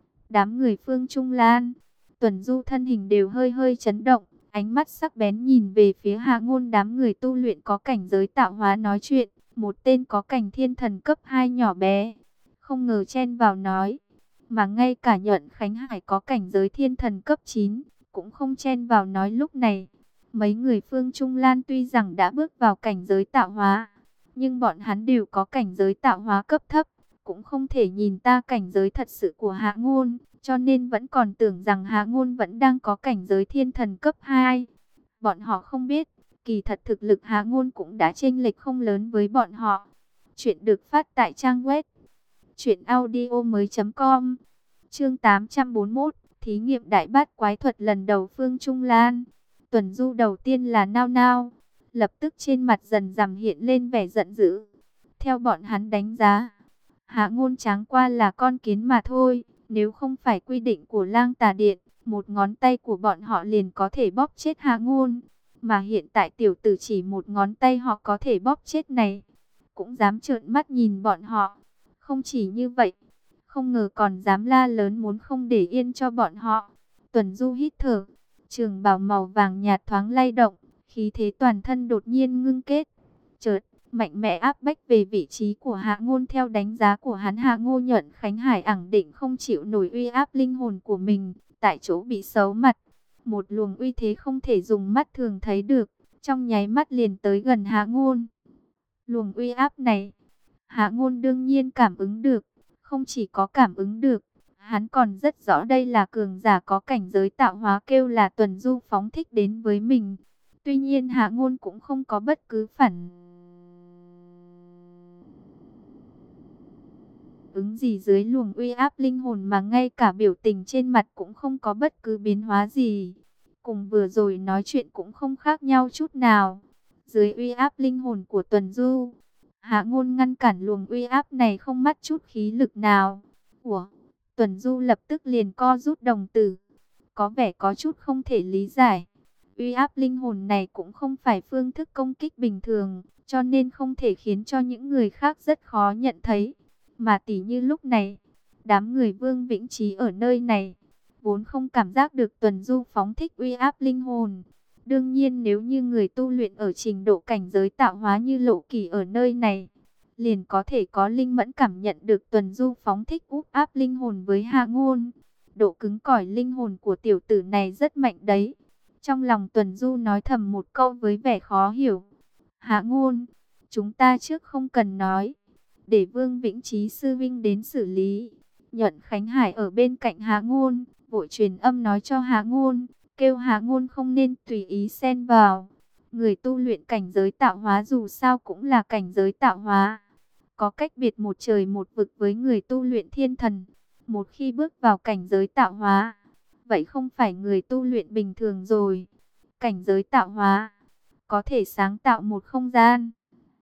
Đám người Phương Trung Lan, Tuần Du thân hình đều hơi hơi chấn động, ánh mắt sắc bén nhìn về phía Hạ Ngôn. Đám người tu luyện có cảnh giới tạo hóa nói chuyện, một tên có cảnh thiên thần cấp 2 nhỏ bé, không ngờ chen vào nói, mà ngay cả Nhuận Khánh Hải có cảnh giới thiên thần cấp 9, cũng không chen vào nói. Lúc này, mấy người Phương Trung Lan tuy rằng đã bước vào cảnh giới tạo hóa, nhưng bọn hắn đều có cảnh giới tạo hóa cấp thấp, cũng không thể nhìn ta cảnh giới thật sự của Hạ Ngôn, cho nên vẫn còn tưởng rằng Hạ Ngôn vẫn đang có cảnh giới thiên thần cấp 2. Bọn họ không biết, kỳ thật thực lực Hạ Ngôn cũng đã chênh lệch không lớn với bọn họ. Chuyện được phát tại trang web truyệnaudiomoi.com. Chương 841, thí nghiệm đại bát quái thuật lần đầu Phương Trung Lan. Tuần Du đầu tiên là Nao Nao, lập tức trên mặt dần dằm hiện lên vẻ giận dữ. Theo bọn hắn đánh giá, Hạ Ngôn chẳng qua là con kiến mà thôi, nếu không phải quy định của Lang Tà Điện, một ngón tay của bọn họ liền có thể bóp chết Hạ Ngôn, mà hiện tại tiểu tử chỉ một ngón tay họ có thể bóp chết này, cũng dám trợn mắt nhìn bọn họ. Không chỉ như vậy, không ngờ còn dám la lớn muốn không để yên cho bọn họ. Tuần Du hít thở, trường bào màu vàng nhạt thoáng lay động, khí thế toàn thân đột nhiên ngưng kết. Chợt, mạnh mẽ áp bách về vị trí của Hạ Ngôn. Theo đánh giá của hắn, Hạ Ngôn Nhuận Khánh Hải ẳng định không chịu nổi uy áp linh hồn của mình, tại chỗ bị xấu mặt. Một luồng uy thế không thể dùng mắt thường thấy được, trong nháy mắt liền tới gần Hạ Ngôn. Luồng uy áp này, Hạ Ngôn đương nhiên cảm ứng được, không chỉ có cảm ứng được, hắn còn rất rõ đây là cường giả có cảnh giới tạo hóa kêu là Tuần Du phóng thích đến với mình. Tuy nhiên Hạ Ngôn cũng không có bất cứ phản ứng gì dưới luồng uy áp linh hồn, mà ngay cả biểu tình trên mặt cũng không có bất cứ biến hóa gì. Cùng vừa rồi nói chuyện cũng không khác nhau chút nào. Dưới uy áp linh hồn của Tuần Du, Hạ Ngôn ngăn cản luồng uy áp này không mất chút khí lực nào. Ủa? Tuần Du lập tức liền co rút đồng tử, có vẻ có chút không thể lý giải. Uy áp linh hồn này cũng không phải phương thức công kích bình thường, cho nên không thể khiến cho những người khác rất khó nhận thấy. Mà tỉ như lúc này, đám người Vương Vĩnh Chí ở nơi này, vốn không cảm giác được Tuần Du phóng thích uy áp linh hồn. Đương nhiên nếu như người tu luyện ở trình độ cảnh giới tạo hóa như Lộ Kỳ ở nơi này, liền có thể có linh mẫn cảm nhận được Tuần Du phóng thích úp áp linh hồn với Hạ Ngôn. Độ cứng cỏi linh hồn của tiểu tử này rất mạnh đấy. Trong lòng Tuần Du nói thầm một câu với vẻ khó hiểu. Hạ Ngôn, chúng ta trước không cần nói, để Vương Vĩnh Chí sư vinh đến xử lý. Nhuận Khánh Hải ở bên cạnh Hạ Ngôn, vội truyền âm nói cho Hạ Ngôn, kêu Hạ Ngôn không nên tùy ý xen vào. Người tu luyện cảnh giới tạo hóa dù sao cũng là cảnh giới tạo hóa, có cách biệt một trời một vực với người tu luyện thiên thần. Một khi bước vào cảnh giới tạo hóa, vậy không phải người tu luyện bình thường rồi. Cảnh giới tạo hóa có thể sáng tạo một không gian,